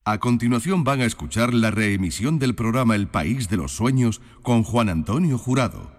A continuación van a escuchar la reemisión del programa El País de los Sueños con Juan Antonio Jurado.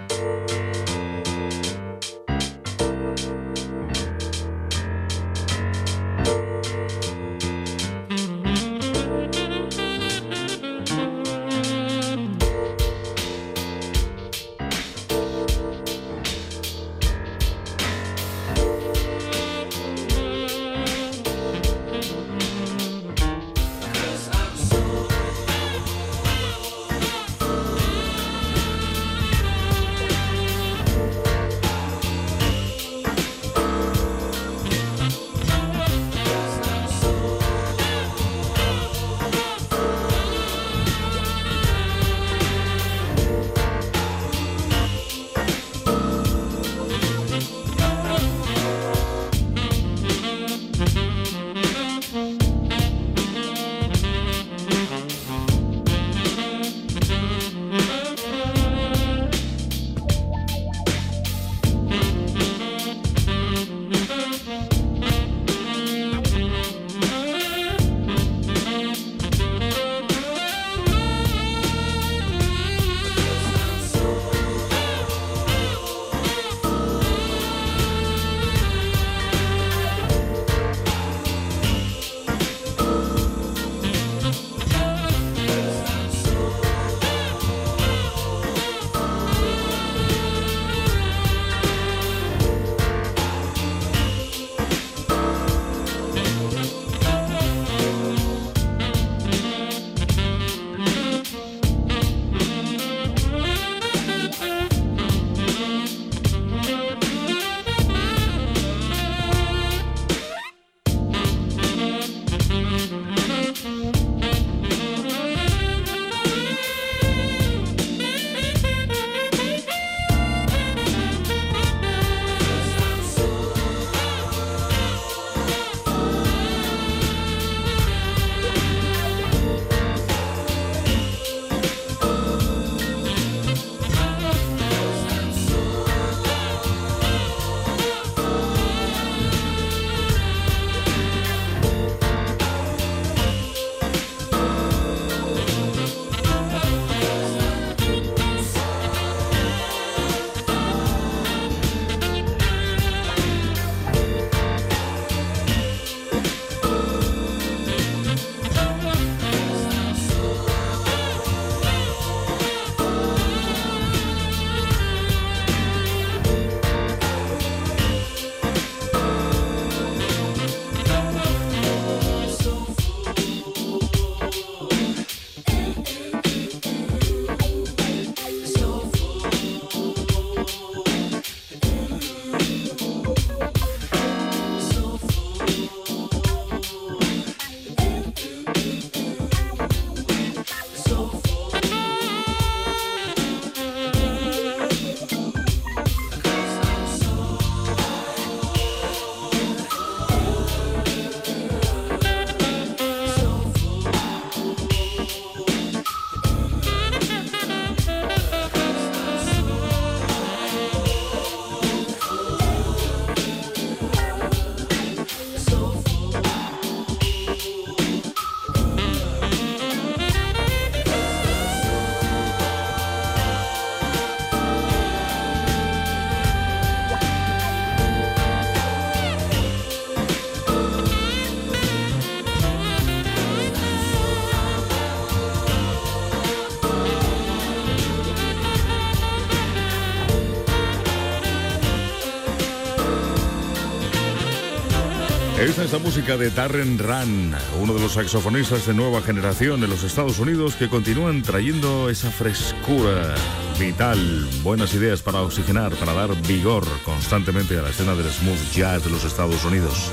Esta es la música de Darren Rann, uno de los saxofonistas de nueva generación en los Estados Unidos que continúan trayendo esa frescura vital, buenas ideas para oxigenar, para dar vigor constantemente a la escena del smooth jazz de los Estados Unidos.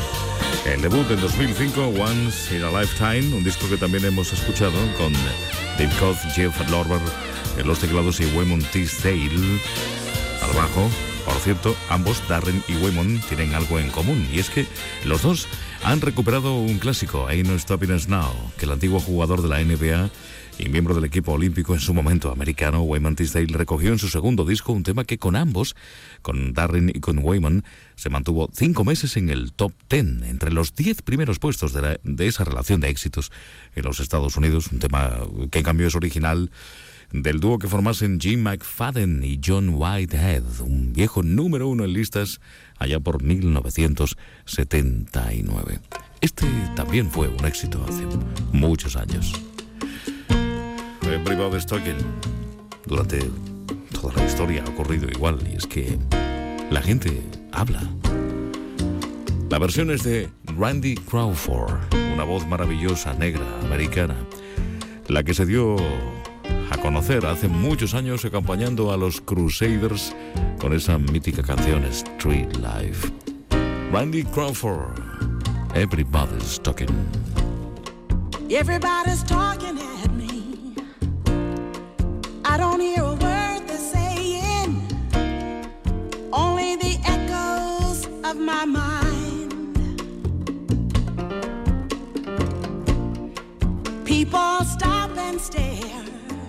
El debut en 2005, Once in a Lifetime, un disco que también hemos escuchado con Dave Koz, Jeff Lorber en los teclados y Waymond Tisdale al bajo. Por cierto, ambos, Darren y Waymon, tienen algo en común, y es que los dos han recuperado un clásico, Ain't No Stopping Us Now, que el antiguo jugador de la NBA y miembro del equipo olímpico en su momento americano, Wayman Tisdale, recogió en su segundo disco un tema que con ambos, con Darren y con Waymon, se mantuvo 5 meses en el top 10, entre los 10 primeros puestos de esa relación de éxitos en los Estados Unidos, un tema que en cambio es original del dúo que formasen Jim McFadden y John Whitehead, un viejo número 1 en listas allá por 1979. Este también fue un éxito hace muchos años. Everybody's Talking. Durante toda la historia ha ocurrido igual, y es que la gente habla. La versión es de Randy Crawford, una voz maravillosa, negra, americana, la que se dio a conocer hace muchos años acompañando a los Crusaders con esa mítica canción Street Life. Randy Crawford, Everybody's Talking. Everybody's talking at me. I don't hear a word they're saying, only the echoes of my mind. People stop and stare.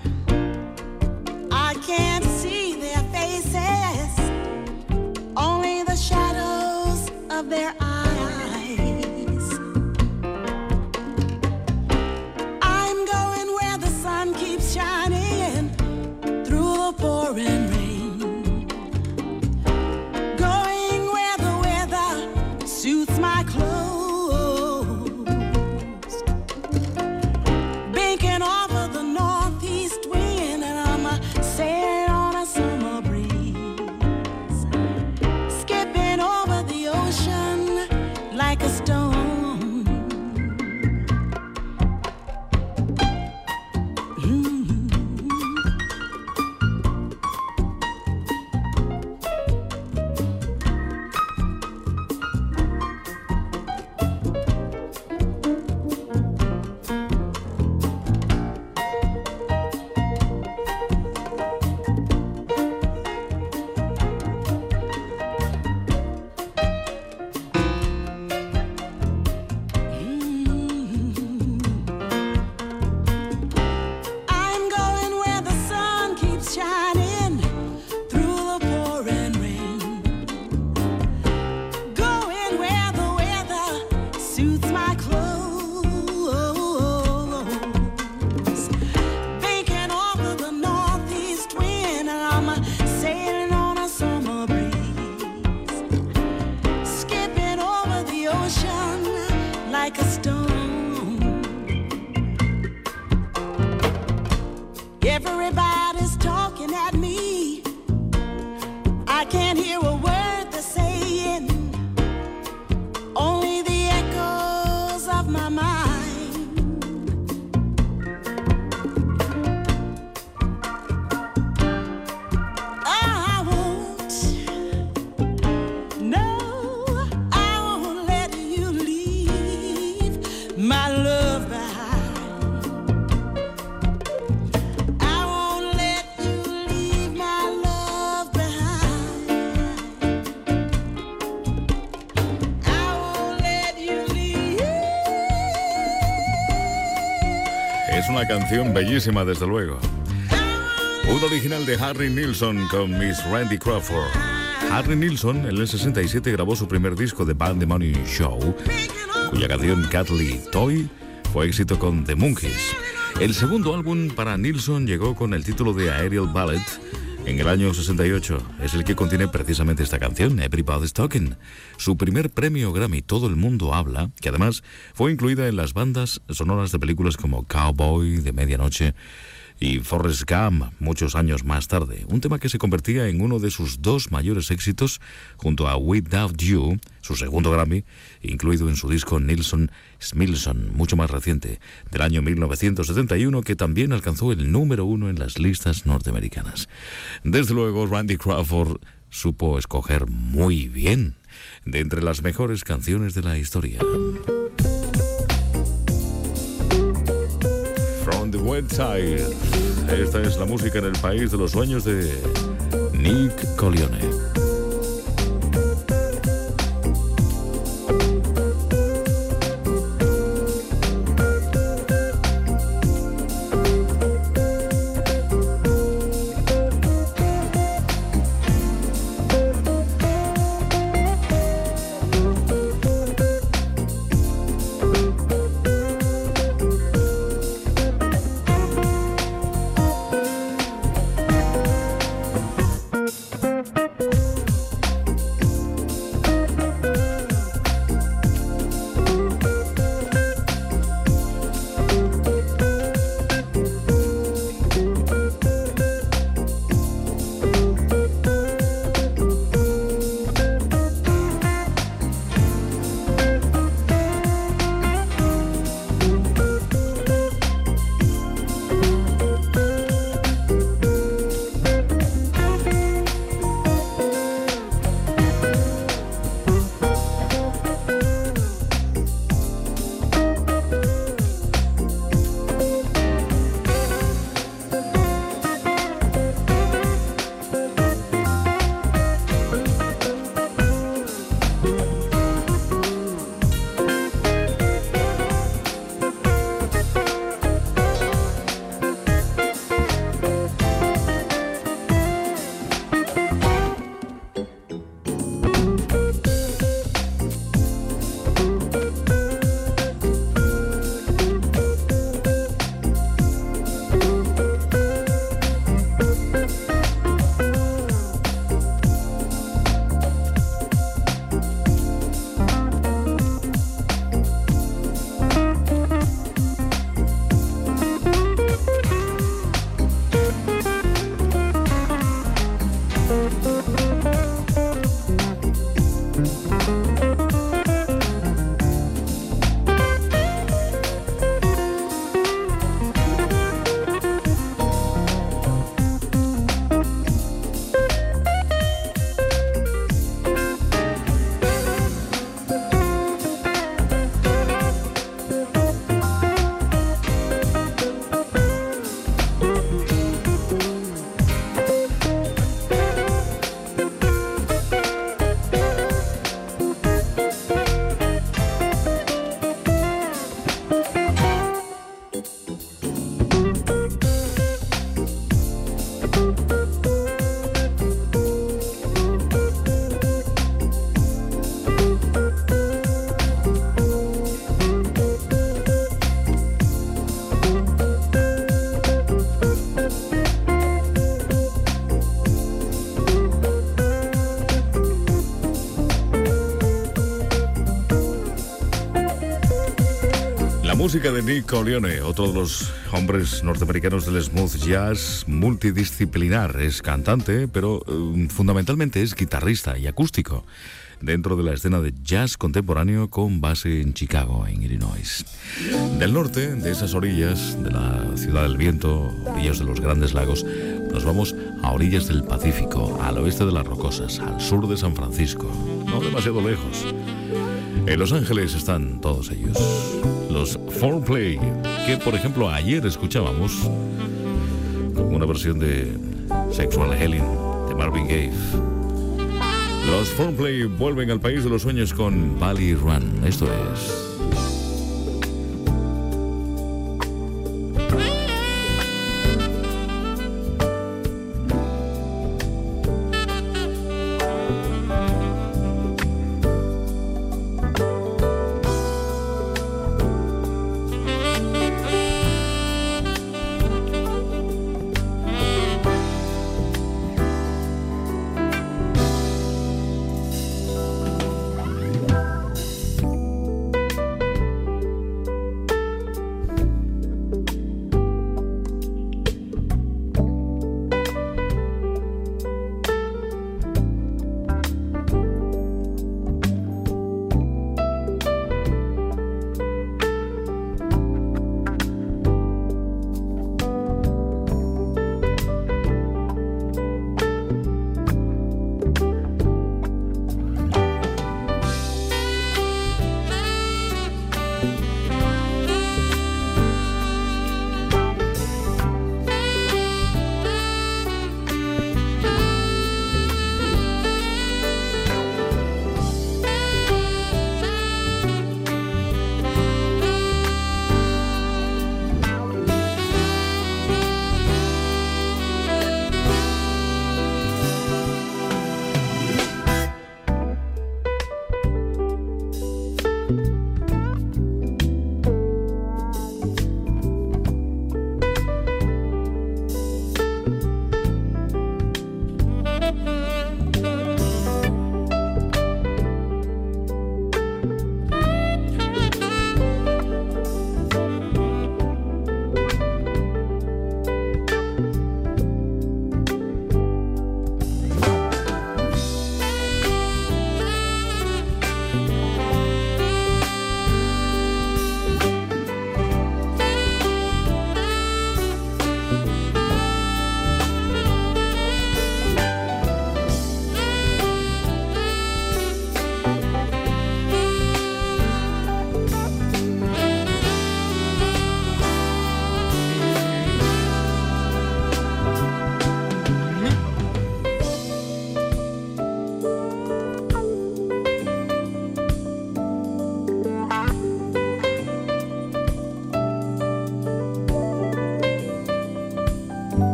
I can't see their faces, only the shadows of their eyes. I'm going where the sun keeps shining through the pouring rain, going where the weather suits my clothes, banking off of the northeast wind, and I'm sailing on a summer breeze, skipping over the ocean like a stone. Everybody's talking at me. I can't hear a word they're saying, only the echoes of my mind. I won't, no, I won't let you leave my love behind. Es una canción bellísima, desde luego. Un original de Harry Nilsson con Miss Randy Crawford. Harry Nilsson en el 67 grabó su primer disco, The Band The Money Show, cuya canción Cuddly Toy fue éxito con The Monkees. El segundo álbum para Nilsson llegó con el título de Aerial Ballet en el año 68. Es el que contiene precisamente esta canción, Everybody's Talking. Su primer premio Grammy, Todo el Mundo Habla, que además fue incluida en las bandas sonoras de películas como Cowboy, de Medianoche y Forrest Gump muchos años más tarde. Un tema que se convertía en uno de sus 2 mayores éxitos junto a Without You, su segundo Grammy, incluido en su disco Nilsson Smilson, mucho más reciente, del año 1971, que también alcanzó el número 1 en las listas norteamericanas. Desde luego, Randy Crawford supo escoger muy bien de entre las mejores canciones de la historia. From the West Side. Esta es la música en el país de los sueños de Nick Colione. música de Nick Corleone, otro de los hombres norteamericanos del smooth jazz, multidisciplinar. Es cantante, pero fundamentalmente es guitarrista y acústico dentro de la escena de jazz contemporáneo con base en Chicago, en Illinois. Del norte, de esas orillas, de la Ciudad del Viento, orillas de los Grandes Lagos, nos vamos a orillas del Pacífico, al oeste de las Rocosas, al sur de San Francisco, no demasiado lejos. En Los Ángeles están todos ellos, los 4Play, que por ejemplo ayer escuchábamos como una versión de Sexual Healing de Marvin Gaye. Los 4Play vuelven al país de los sueños con Valley Run. Esto es...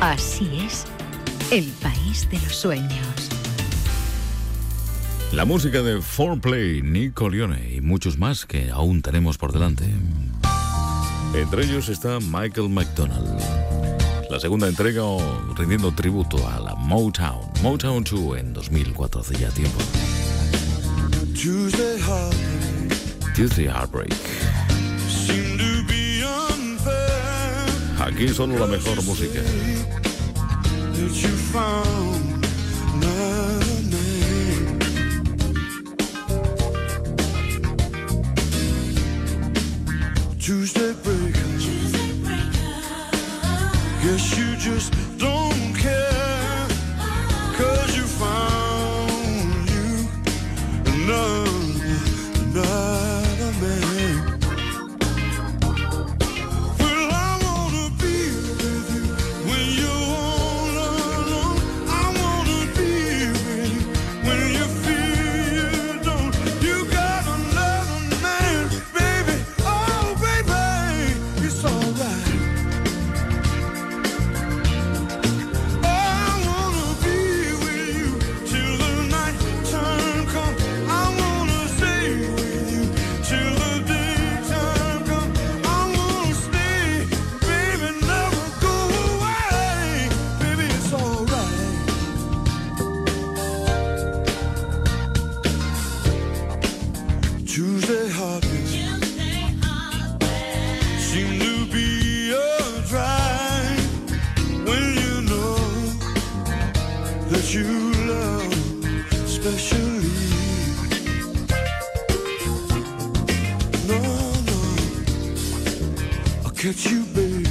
Así es, el país de los sueños. La música de 4Play, Nico Leone y muchos más que aún tenemos por delante. Entre ellos está Michael McDonald. La segunda entrega rindiendo tributo a la Motown. Motown 2 en 2004, hace ya tiempo. Tuesday Heartbreak. Aquí solo la mejor música. Tuesday breaker. Guess you just don't care, 'cause you found you another man. Well, I wanna be with you when you're all alone. I wanna be with you when you feel you don't. You got another man, baby. Oh, baby, it's alright. Tuesday heartbeat seem to be a drive when you know that you love specially. No, I'll catch you, baby.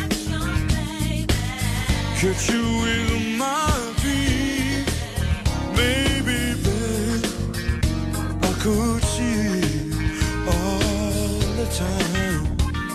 Catch you with my feet, maybe, babe. I could see all the time.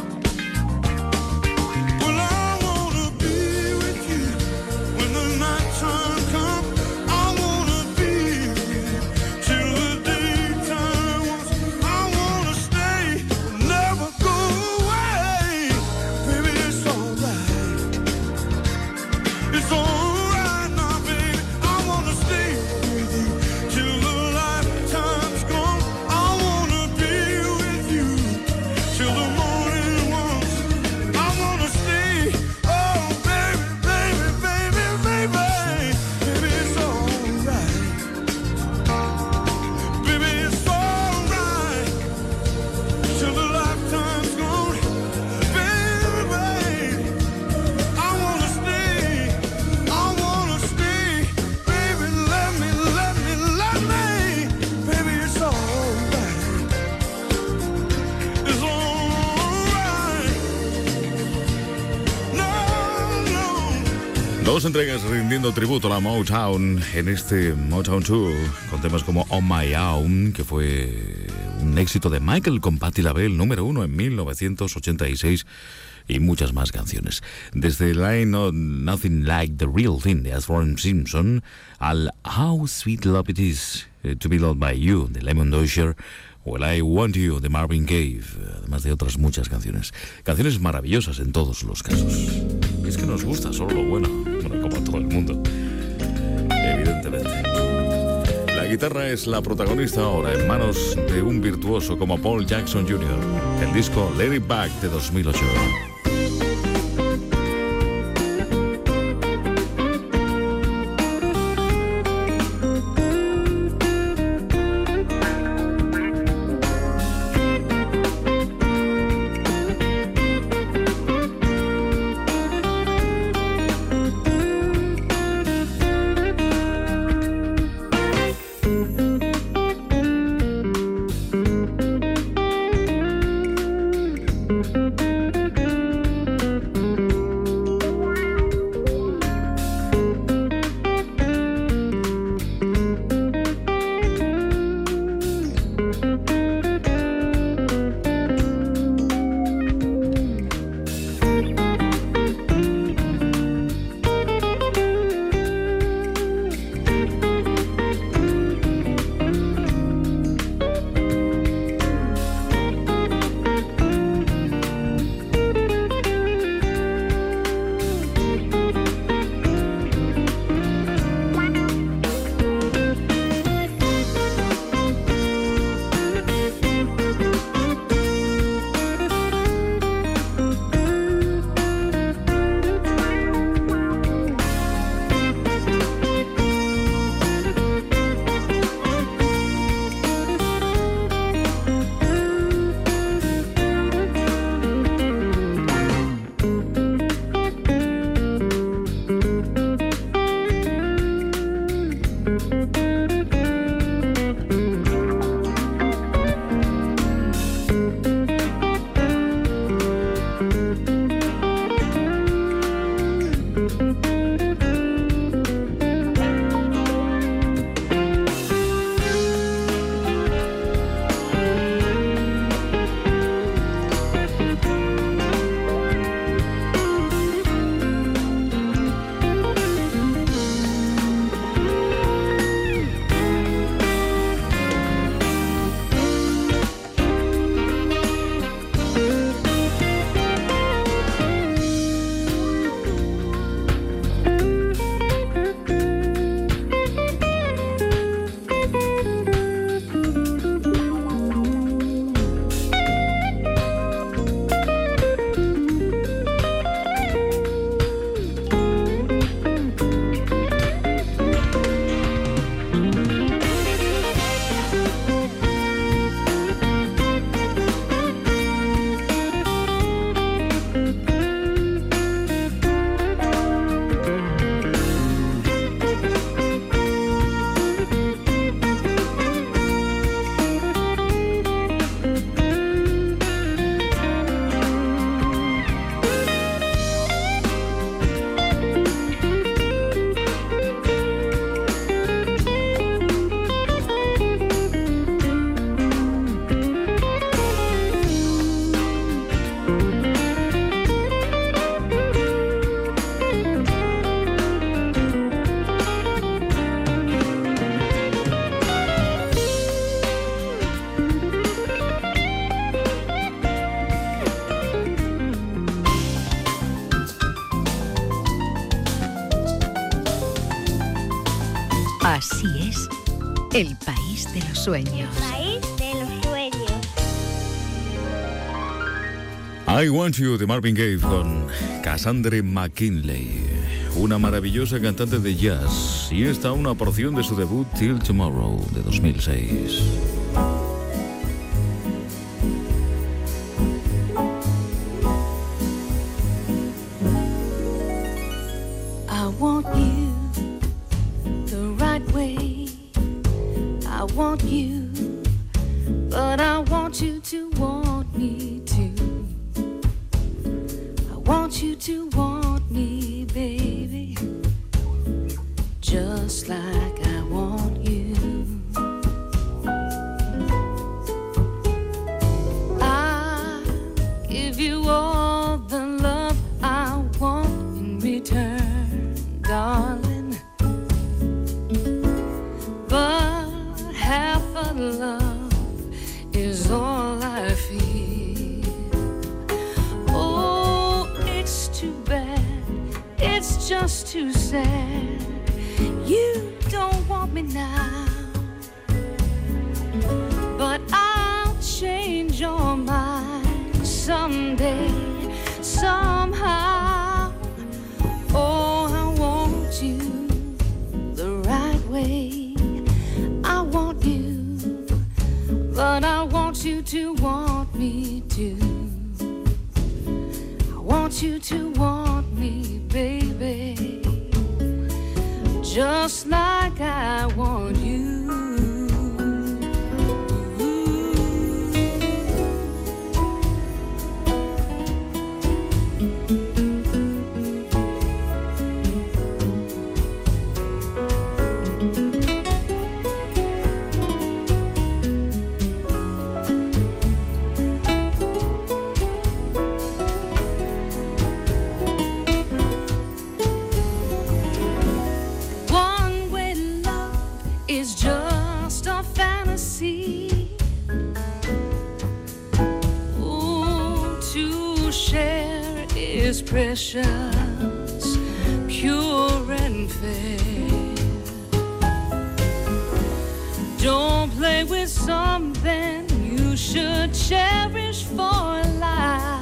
Well, I wanna be with you when the night time comes. I wanna be with you till the daytime comes. I wanna stay, never go away. Baby, it's alright. It's alright now, baby. I wanna stay with you till the lifetime's gone. I wanna be with you till the morning comes. I wanna stay. Oh, baby, baby, baby, baby. Baby, it's alright. Baby, it's alright till the lifetime's gone. Baby, baby, I wanna stay. I wanna stay. Baby, let me. Baby, it's alright. It's alright. No. Dos entregas rindiendo tributo a la Motown en este Motown 2, con temas como On My Own, que fue un éxito de Michael con Patti LaBelle, número 1 en 1986, y muchas más canciones. Desde Line of Nothing Like the Real Thing de Ashford Simpson al How Sweet Love It Is to Be Loved by You de Lemon Dozier, o el I Want You de Marvin Gaye, además de otras muchas canciones. Canciones maravillosas en todos los casos. Es que nos gusta solo lo bueno, como a todo el mundo, evidentemente. La guitarra es la protagonista ahora, en manos de un virtuoso como Paul Jackson Jr. El disco Let It Back de 2008. El país de los sueños. País de los sueños. I Want You de Marvin Gaye con Cassandra McKinley, una maravillosa cantante de jazz, y esta una porción de su debut Till Tomorrow de 2006. I want you the right way. I want you, but I want you to want me too. I want you to want me, baby, just like I want you. I give you all the love I want in return, darling, but half a love is all I feel. Oh, it's too bad, it's just too sad. You don't want me now, but I'll change your mind someday, somehow. Oh, I want you the right way. I want you, but I want you to want me too. I want you to want me, baby, just like I want you. One-way love is just a fantasy. Ooh, to share is precious, pure and fair. Don't play with something you should cherish for life.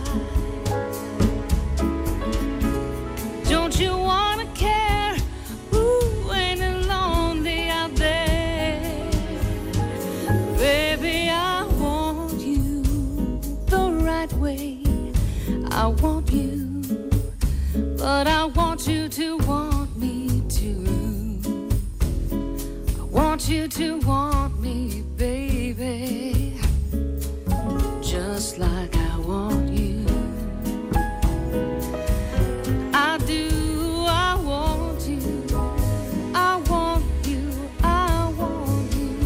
Don't you wanna care? Ooh, ain't it lonely out there? Baby, I want you the right way. I want you, but I want you to want me too. I want you to want me, baby, just like I want you. I do, I want you, I want you, I want you.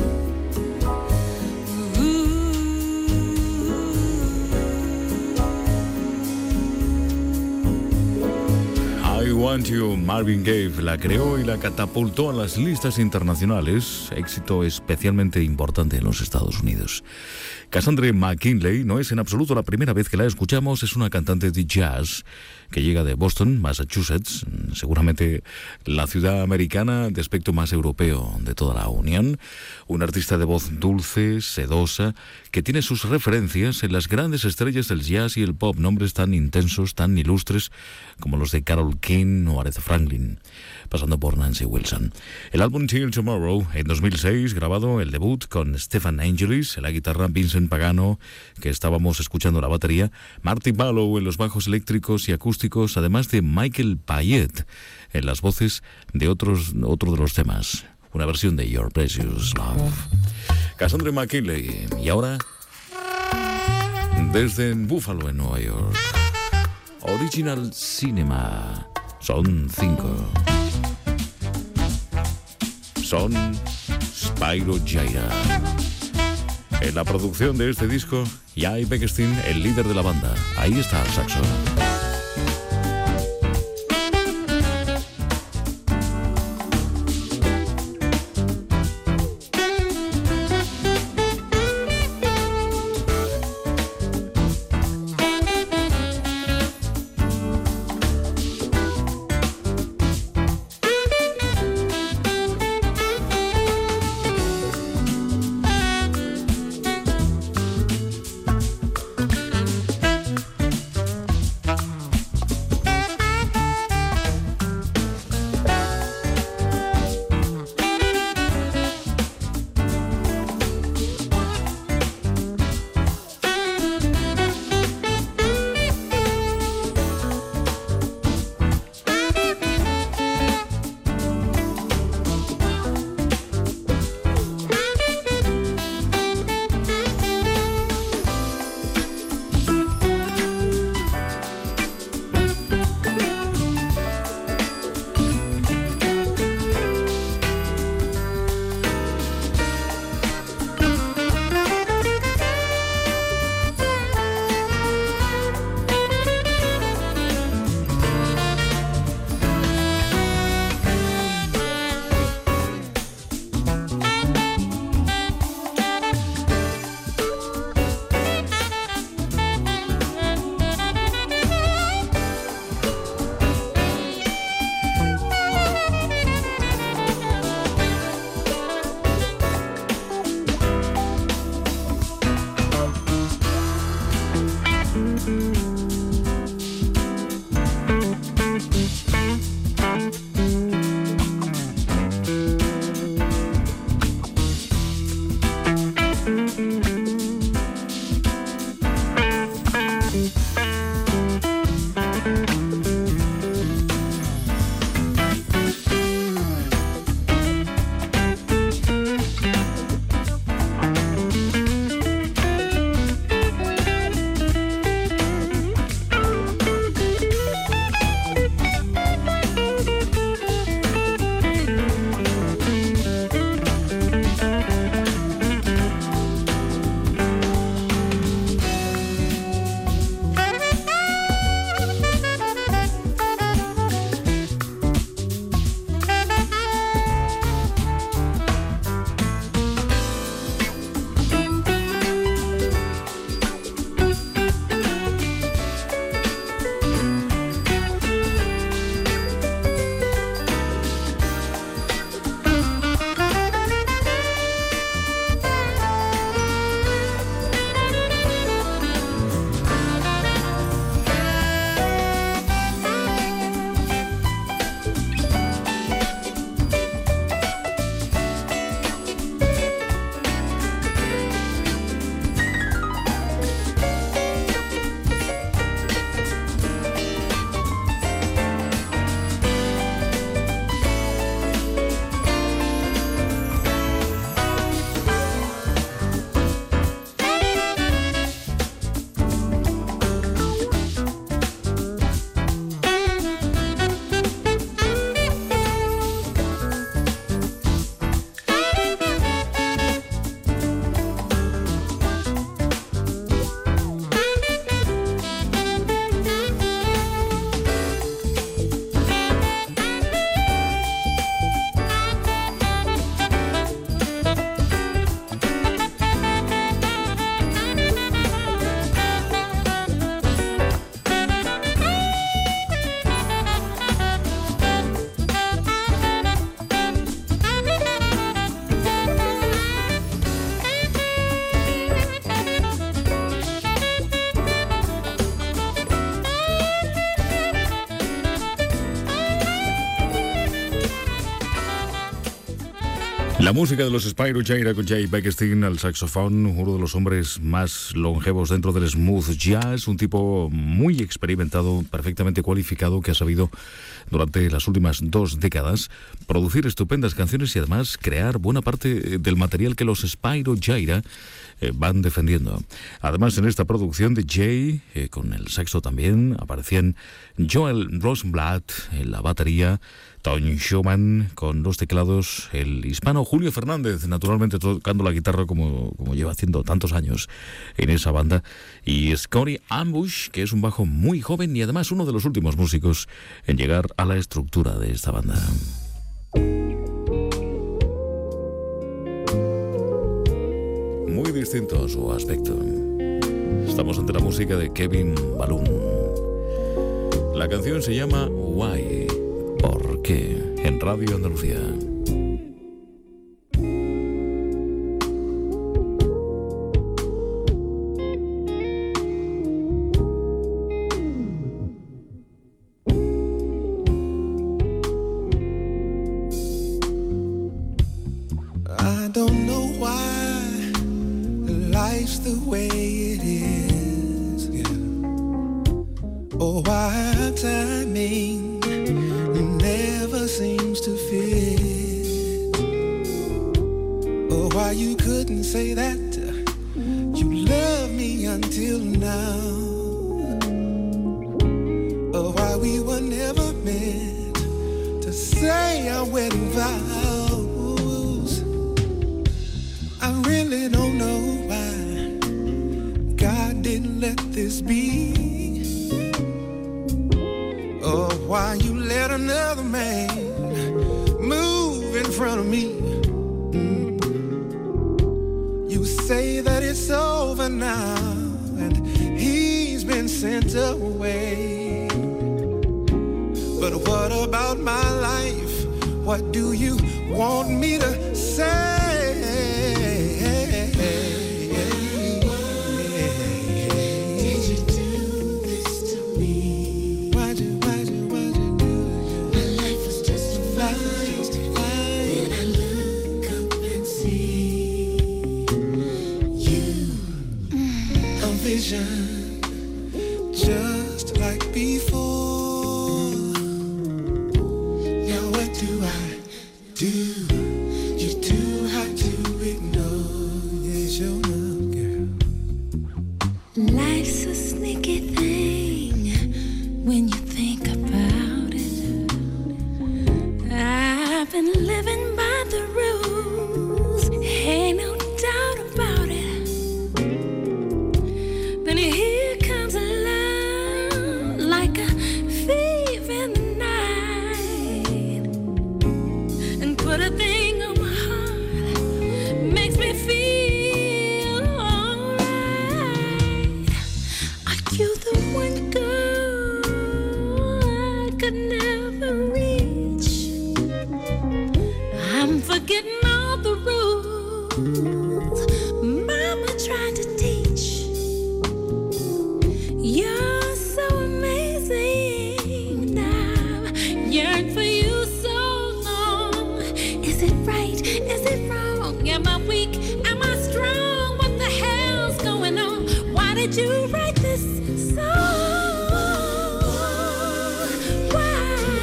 I Want You, Marvin Gaye, la creó y la catapultó a las listas internacionales, éxito especialmente importante en los Estados Unidos. Cassandra McKinley no es en absoluto la primera vez que la escuchamos, es una cantante de jazz que llega de Boston, Massachusetts, seguramente la ciudad americana de aspecto más europeo de toda la Unión, un artista de voz dulce, sedosa, que tiene sus referencias en las grandes estrellas del jazz y el pop, nombres tan intensos, tan ilustres como los de Carole King o Aretha Franklin, pasando por Nancy Wilson. El álbum Till Tomorrow, en 2006, grabado el debut con Stephen Angelis en la guitarra, Vincent Pagano, que estábamos escuchando la batería, Marty Ballow en los bajos eléctricos y acústicos, además de Michael Payet en las voces de otro de los temas, una versión de Your Precious Love. Cassandra McKinley, y ahora desde Buffalo, en Nueva York, Original Cinema. Son 5. Son Spyro Gyra. En la producción de este disco, Jay Beckstein, el líder de la banda. Ahí está el saxo. La música de los Spyro Gyra con Jay Beckstein al saxofón, uno de los hombres más longevos dentro del smooth jazz, un tipo muy experimentado, perfectamente cualificado, que ha sabido durante las últimas 2 décadas producir estupendas canciones y además crear buena parte del material que los Spyro Gyra van defendiendo. Además, en esta producción de Jay, con el saxo también, aparecían Joel Rosenblatt en la batería, Tom Schumann con los teclados, el hispano Julio Fernández, naturalmente tocando la guitarra como lleva haciendo tantos años en esa banda, y Scotty Ambush, que es un bajo muy joven y además uno de los últimos músicos en llegar a la estructura de esta banda. Muy distinto su aspecto. Estamos ante la música de Kevin Balloon. La canción se llama Why. ¿Por qué? En Radio Andalucía. I don't know why life's the way it is, yeah. Or why timing never seems to fit, or why you couldn't say that you love me until now, or why we were never meant to say our wedding vows. I really don't know why God didn't let this be, or why you let another man move in front of me. You say that it's over now and he's been sent away, but what about my life? What do you want me to say? Just like before. Now what do I do? You're too hard to ignore. Yes, you're not, girl. Life's a sneaky thing when you think about it. I've been living by the rules, ain't no doubt about it. Then here comes a love like a thief in the night, and put a thing on my heart, makes me feel alright. Are you the one girl I could never reach? I'm forgetting all the rules Mama tried to teach. You're so amazing, I've yearned for you so long. Is it right? Is it wrong? Am I weak? Am I strong? What the hell's going on? Why did you write this song? Why?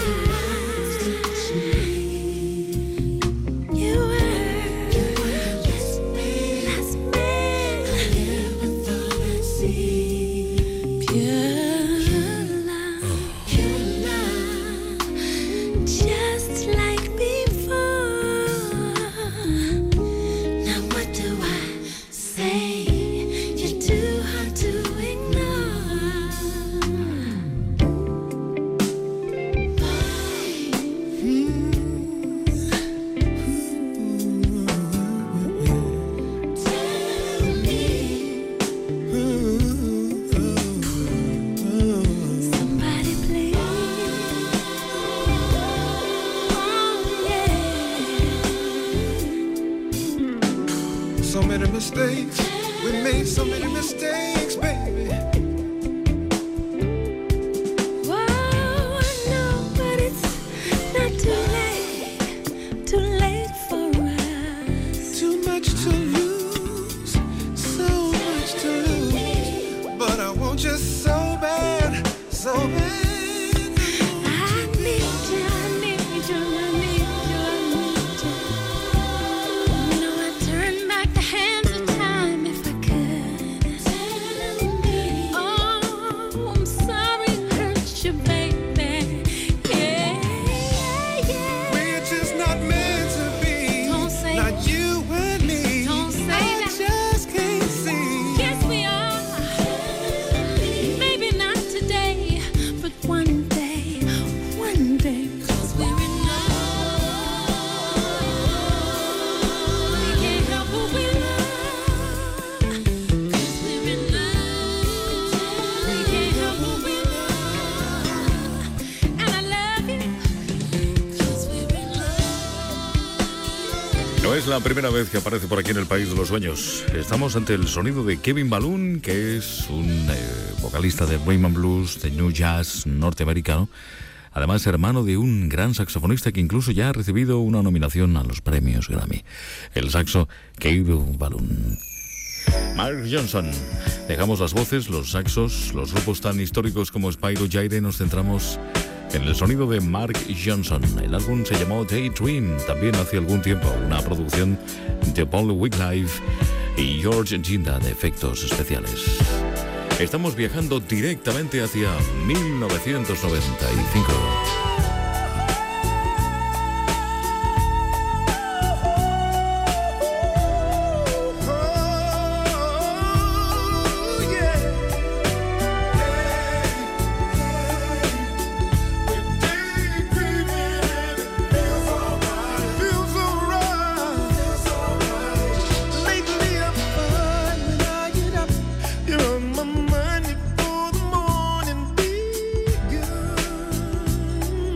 You were last man I ever thought I'd see. Pure love, just like before. Now what do I say? You're too hard to ignore. want you so bad, so bad. I need you, I need you, I need you, I need you. You know I'd turn back the hands of time if I could. Oh, I'm sorry I hurt you, baby. Yeah, yeah. We're just not meant to be. Don't say Not that. you and me. Don't say I that. just can't see. Yes, we are. Maybe not today, but one day, 'cause we're in love. We can't help what we love. 'Cause we're in love. We can't help what we love. And I love you. 'Cause we're in love. No es la primera vez que aparece por aquí en el País de los Sueños. Estamos ante el sonido de Kevin Balloon, que es un vocalista de rhythm and blues, de new jazz norteamericano. Además, hermano de un gran saxofonista que incluso ya ha recibido una nominación a los premios Grammy. El saxo Kevin Balloon. Mark Johnson. Dejamos las voces, los saxos, los grupos tan históricos como Spyro Gyre. Nos centramos en el sonido de Mark Johnson. El álbum se llamó Daydream, también hace algún tiempo, una producción de Paul Wycliffe y George Ginda de efectos especiales. Estamos viajando directamente hacia 1995. Oh, yeah. We're daydreaming and it feels alright. Feels alright. Lately I find when I get up, you're on my mind before the morning begins.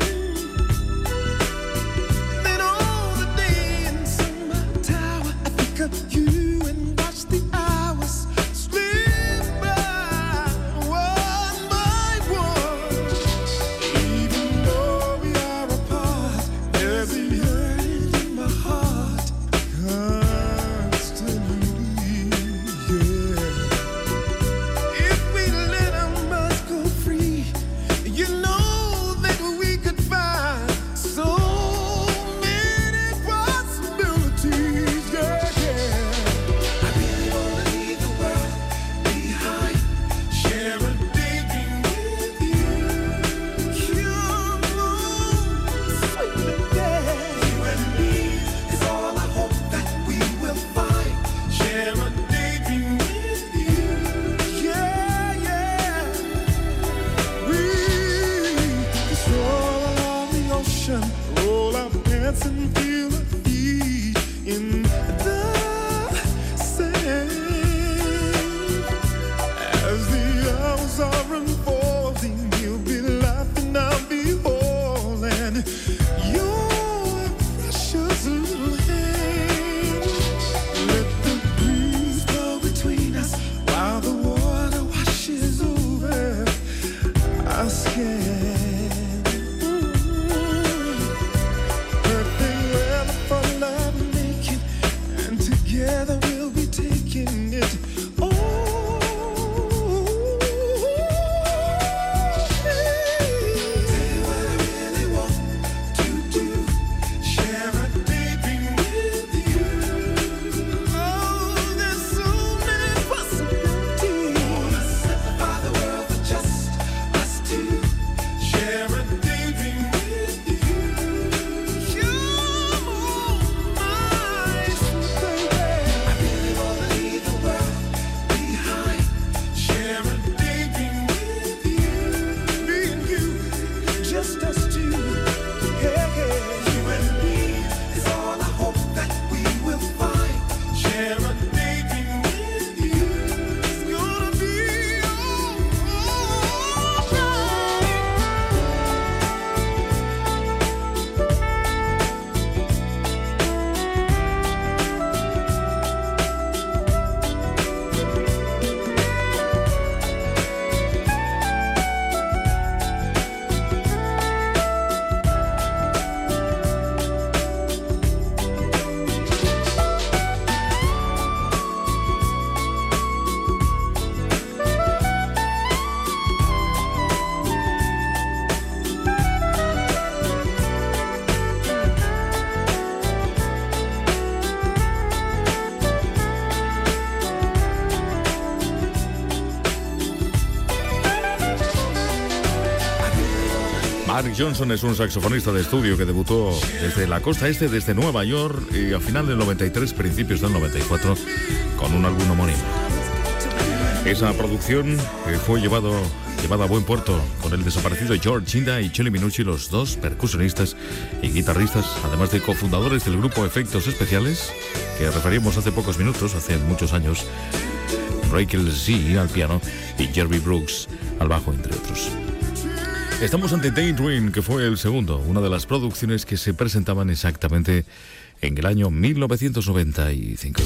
Mark Johnson es un saxofonista de estudio que debutó desde la costa este, desde Nueva York, y a final del 93, principios del 94, con un álbum homónimo. Esa producción fue llevada a buen puerto con el desaparecido George Chinda y Chelly Minucci, los dos percusionistas y guitarristas, además de cofundadores del grupo Efectos Especiales, que referimos hace pocos minutos, hace muchos años. Rachel Z al piano y Jerry Brooks al bajo, entre otros. Estamos ante Daydream, que fue el segundo, una de las producciones que se presentaban exactamente en el año 1995.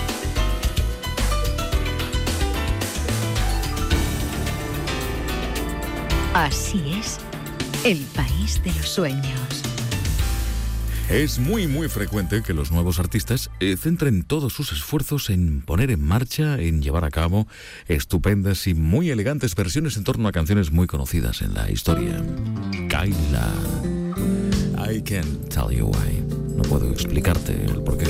Así es, el país de los sueños. Es muy frecuente que los nuevos artistas centren todos sus esfuerzos en poner en marcha, en llevar a cabo estupendas y muy elegantes versiones en torno a canciones muy conocidas en la historia. Kyla, I can't tell you why. No puedo explicarte el porqué.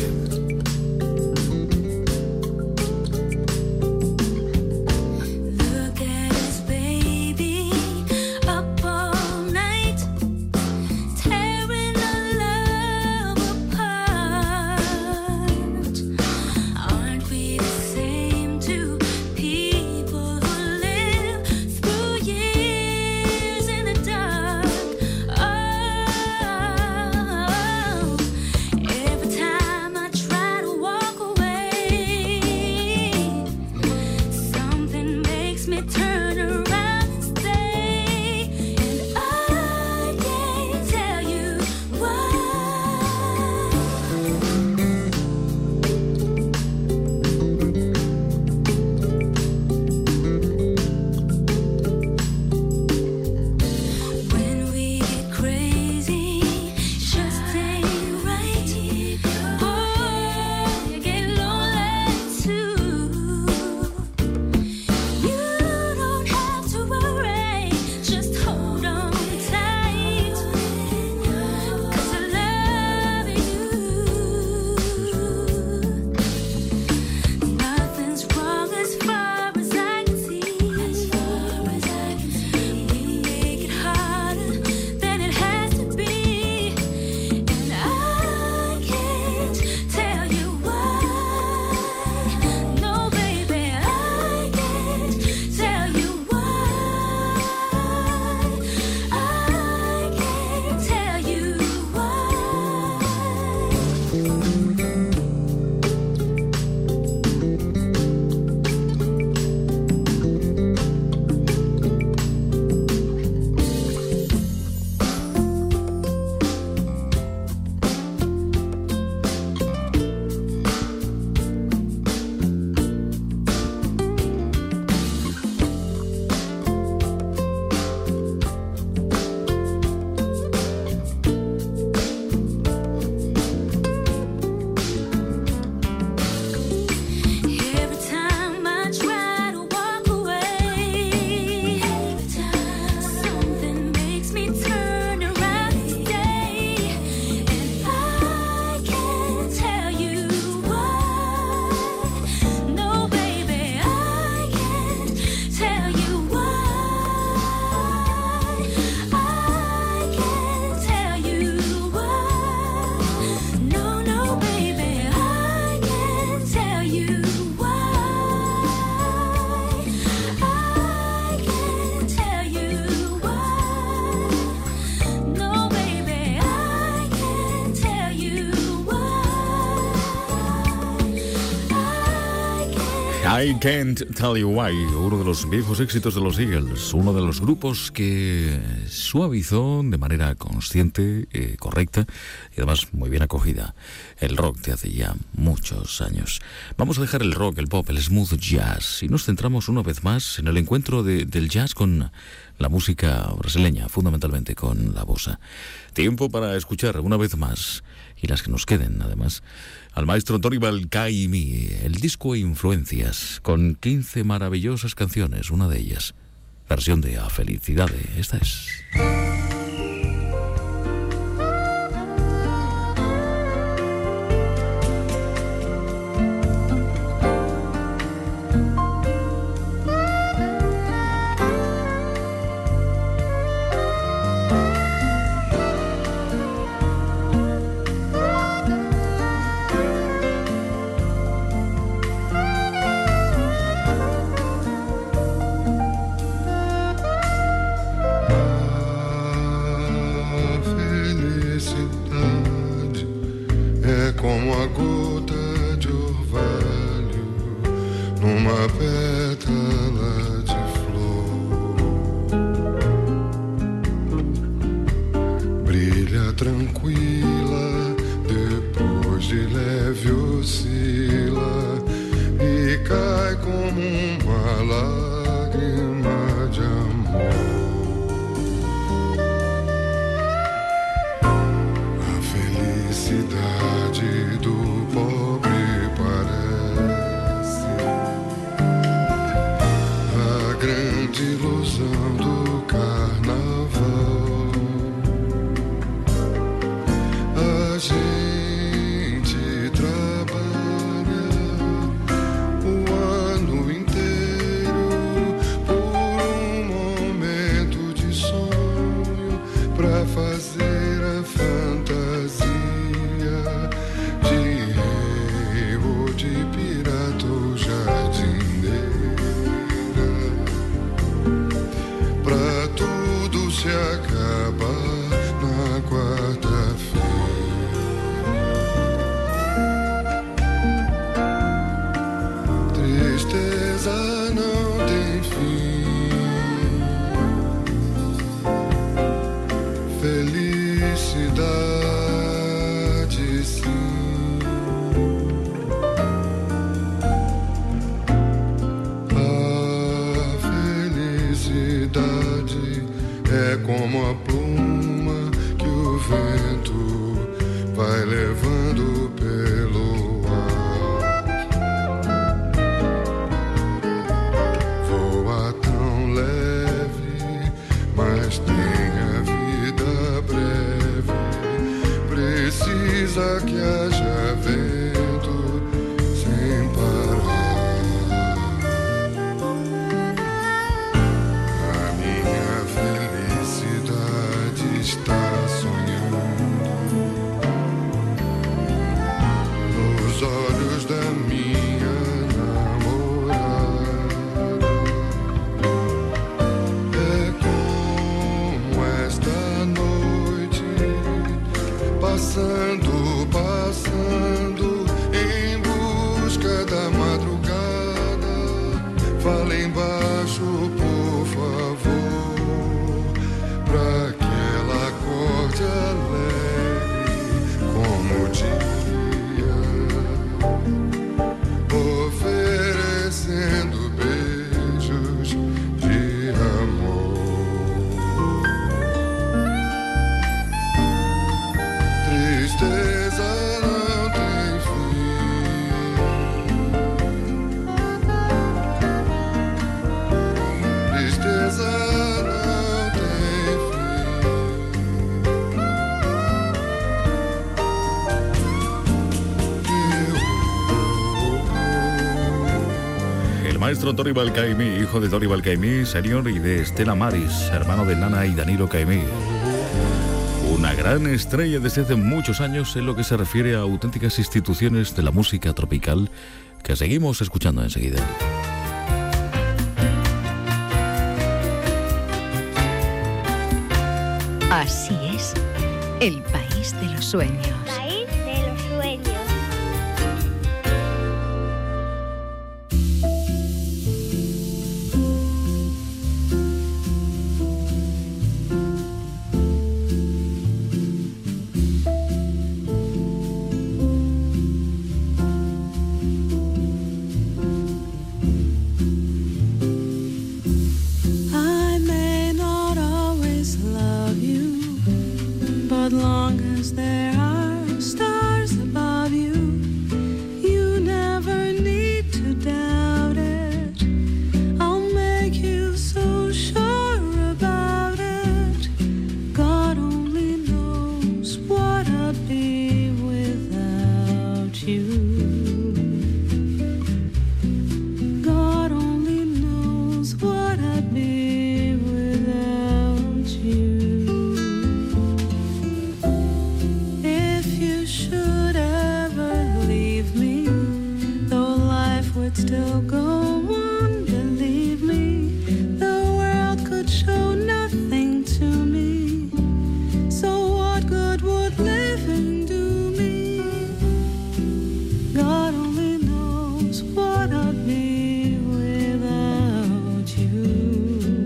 I Can't Tell You Why, uno de los viejos éxitos de los Eagles, uno de los grupos que suavizó de manera consciente, correcta y además muy bien acogida el rock de hace ya muchos años. Vamos a dejar el rock, el pop, el smooth jazz y nos centramos una vez más en el encuentro del jazz con la música brasileña, fundamentalmente con la bossa. Tiempo para escuchar una vez más, y las que nos queden además, al maestro Dorival Caymmi, el disco Influencias, con 15 maravillosas canciones, una de ellas, versión de A Felicidade. Esta es... tranquila, depois de leve oscila e cai como uma lágrima de amor. A felicidade do pobre parece a grande ilusão do carnaval. A gente trabalha o ano inteiro por um momento de sonho pra fazer a fantasia de rei ou de pirata ou jardineira, pra tudo se acabar na quarta-feira. Tristeza não tem fim, felicidade sim. A felicidade é como a pluma que o vento vai levando pelo ar. Voa tão leve, mas tem a vida breve. Precisa que haja vento sem parar. A minha felicidade está sonhando nos olhos da minha namorada. É como esta noite, passando, passando em busca da madrugada. Fala embaixo, por favor, pra que ela acorde alegre como o dia, oferecendo beijos de amor. Tristeza não tem fim, tristeza não tem fim. El maestro Toribal Caimí, hijo de Toribal Caimí, senior, y de Estela Maris, hermano de Nana y Danilo Caimí. Una gran estrella desde hace muchos años en lo que se refiere a auténticas instituciones de la música tropical que seguimos escuchando enseguida. Así es, el país de los sueños. País de los sueños. I may not always love you, but long as there are stars above you, you never need to doubt it. I'll make you so sure about it. God only knows what I'd be without you. God only knows what I'd be without you. If you should ever leave me, though life would still go on, believe me, the world could show nothing to me. So what good would living do me? God only knows what I'd be without you.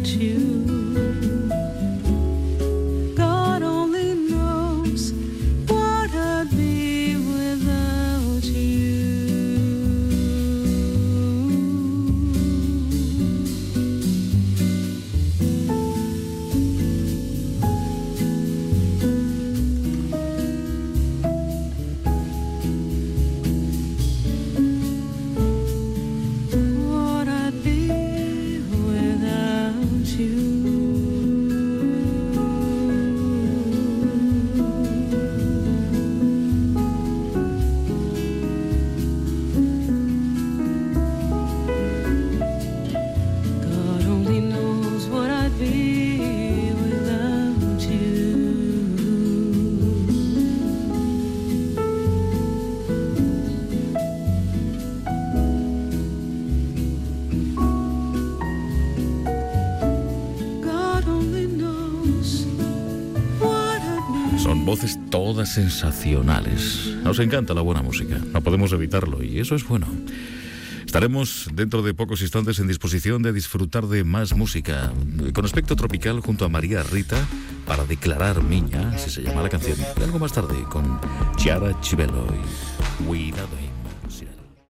you. God only knows what I'd be without you. What I'd be without you. God only knows what I'd be without you. God only knows what I'd be. Son voces todas sensacionales. Nos encanta la buena música, no podemos evitarlo y eso es bueno. Estaremos dentro de pocos instantes en disposición de disfrutar de más música, con aspecto tropical junto a María Rita, para declarar miña, así se llama la canción. Y algo más tarde con Chiara Chibello y Cuidado.